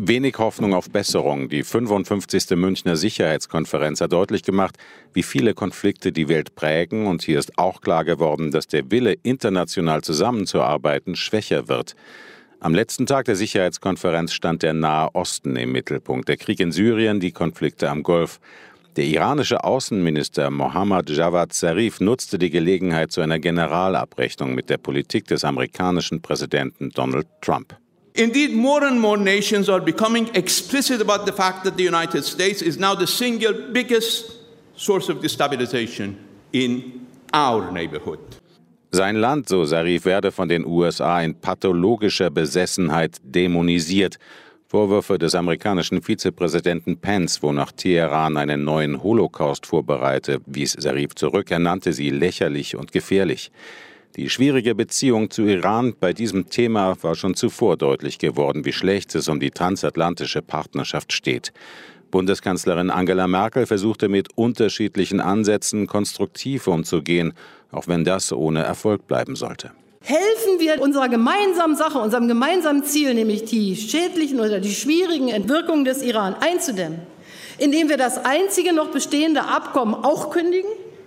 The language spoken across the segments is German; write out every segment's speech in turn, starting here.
Wenig Hoffnung auf Besserung. Die 55. Münchner Sicherheitskonferenz hat deutlich gemacht, wie viele Konflikte die Welt prägen. Und hier ist auch klar geworden, dass der Wille, international zusammenzuarbeiten, schwächer wird. Am letzten Tag der Sicherheitskonferenz stand der Nahe Osten im Mittelpunkt. Der Krieg in Syrien, die Konflikte am Golf. Der iranische Außenminister Mohammad Javad Zarif nutzte die Gelegenheit zu einer Generalabrechnung mit der Politik des amerikanischen Präsidenten Donald Trump. Indeed, more and more nations are becoming explicit about the fact that the United States is now the single biggest source of destabilization in our neighborhood. Sein Land, so Zarif, werde von den USA in pathologischer Besessenheit dämonisiert. Vorwürfe des amerikanischen Vizepräsidenten Pence, wonach Teheran einen neuen Holocaust vorbereite, wies Zarif zurück. Er nannte sie lächerlich und gefährlich. Die schwierige Beziehung zu Iran bei diesem Thema war schon zuvor deutlich geworden, wie schlecht es um die transatlantische Partnerschaft steht. Bundeskanzlerin Angela Merkel versuchte mit unterschiedlichen Ansätzen konstruktiv umzugehen, auch wenn das ohne Erfolg bleiben sollte. Helfen wir unserer gemeinsamen Sache, unserem gemeinsamen Ziel, nämlich die schädlichen oder die schwierigen Wirkungen des Iran einzudämmen, indem wir das einzige noch bestehende Abkommen auch kündigen?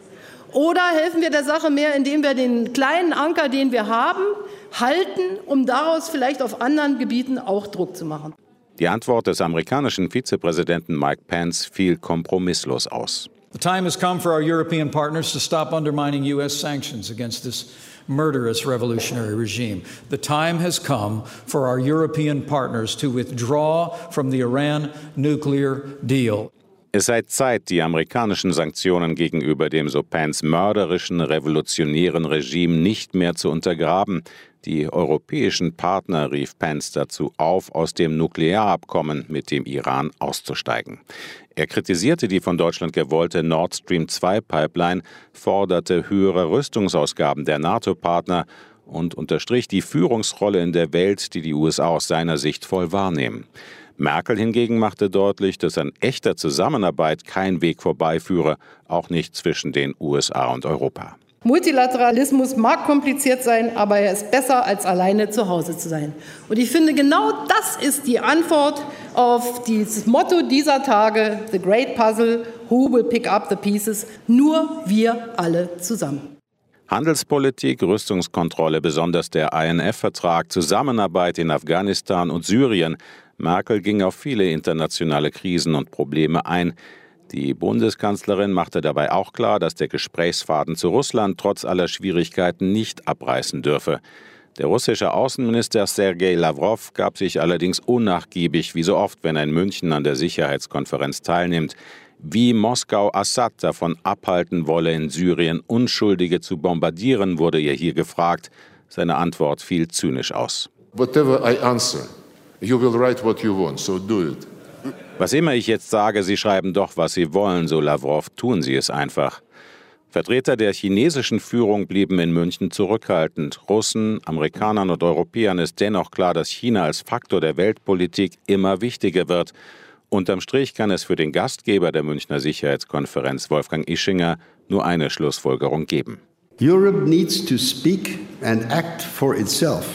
Oder helfen wir der Sache mehr, indem wir den kleinen Anker, den wir haben, halten, um daraus vielleicht auf anderen Gebieten auch Druck zu machen? Die Antwort des amerikanischen Vizepräsidenten Mike Pence fiel kompromisslos aus. The time has come for our European partners to stop undermining U.S. sanctions against this murderous revolutionary regime. The time has come for our European partners to withdraw from the Iran nuclear deal. Es sei Zeit, die amerikanischen Sanktionen gegenüber dem, so Pence, mörderischen, revolutionären Regime nicht mehr zu untergraben. Die europäischen Partner, rief Pence dazu auf, aus dem Nuklearabkommen mit dem Iran auszusteigen. Er kritisierte die von Deutschland gewollte Nord Stream 2 Pipeline, forderte höhere Rüstungsausgaben der NATO-Partner und unterstrich die Führungsrolle in der Welt, die die USA aus seiner Sicht voll wahrnehmen. Merkel hingegen machte deutlich, dass an echter Zusammenarbeit kein Weg vorbeiführe, auch nicht zwischen den USA und Europa. Multilateralismus mag kompliziert sein, aber er ist besser, als alleine zu Hause zu sein. Und ich finde, genau das ist die Antwort auf dieses Motto dieser Tage, The Great Puzzle, Who will pick up the pieces? Nur wir alle zusammen. Handelspolitik, Rüstungskontrolle, besonders der INF-Vertrag, Zusammenarbeit in Afghanistan und Syrien. Merkel ging auf viele internationale Krisen und Probleme ein. Die Bundeskanzlerin machte dabei auch klar, dass der Gesprächsfaden zu Russland trotz aller Schwierigkeiten nicht abreißen dürfe. Der russische Außenminister Sergei Lavrov gab sich allerdings unnachgiebig, wie so oft, wenn er in München an der Sicherheitskonferenz teilnimmt. Wie Moskau Assad davon abhalten wolle, in Syrien Unschuldige zu bombardieren, wurde er hier gefragt. Seine Antwort fiel zynisch aus. Whatever I answer, you will write what you want, so do it. Was immer ich jetzt sage, Sie schreiben doch, was Sie wollen, so Lavrov, tun Sie es einfach. Vertreter der chinesischen Führung blieben in München zurückhaltend. Russen, Amerikanern und Europäern ist dennoch klar, dass China als Faktor der Weltpolitik immer wichtiger wird. Unterm Strich kann es für den Gastgeber der Münchner Sicherheitskonferenz, Wolfgang Ischinger, nur eine Schlussfolgerung geben. Europe needs to speak and act for itself.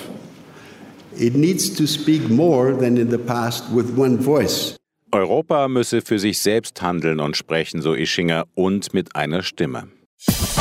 It needs to speak more than in the past with one voice. Europa müsse für sich selbst handeln und sprechen, so Ischinger, und mit einer Stimme.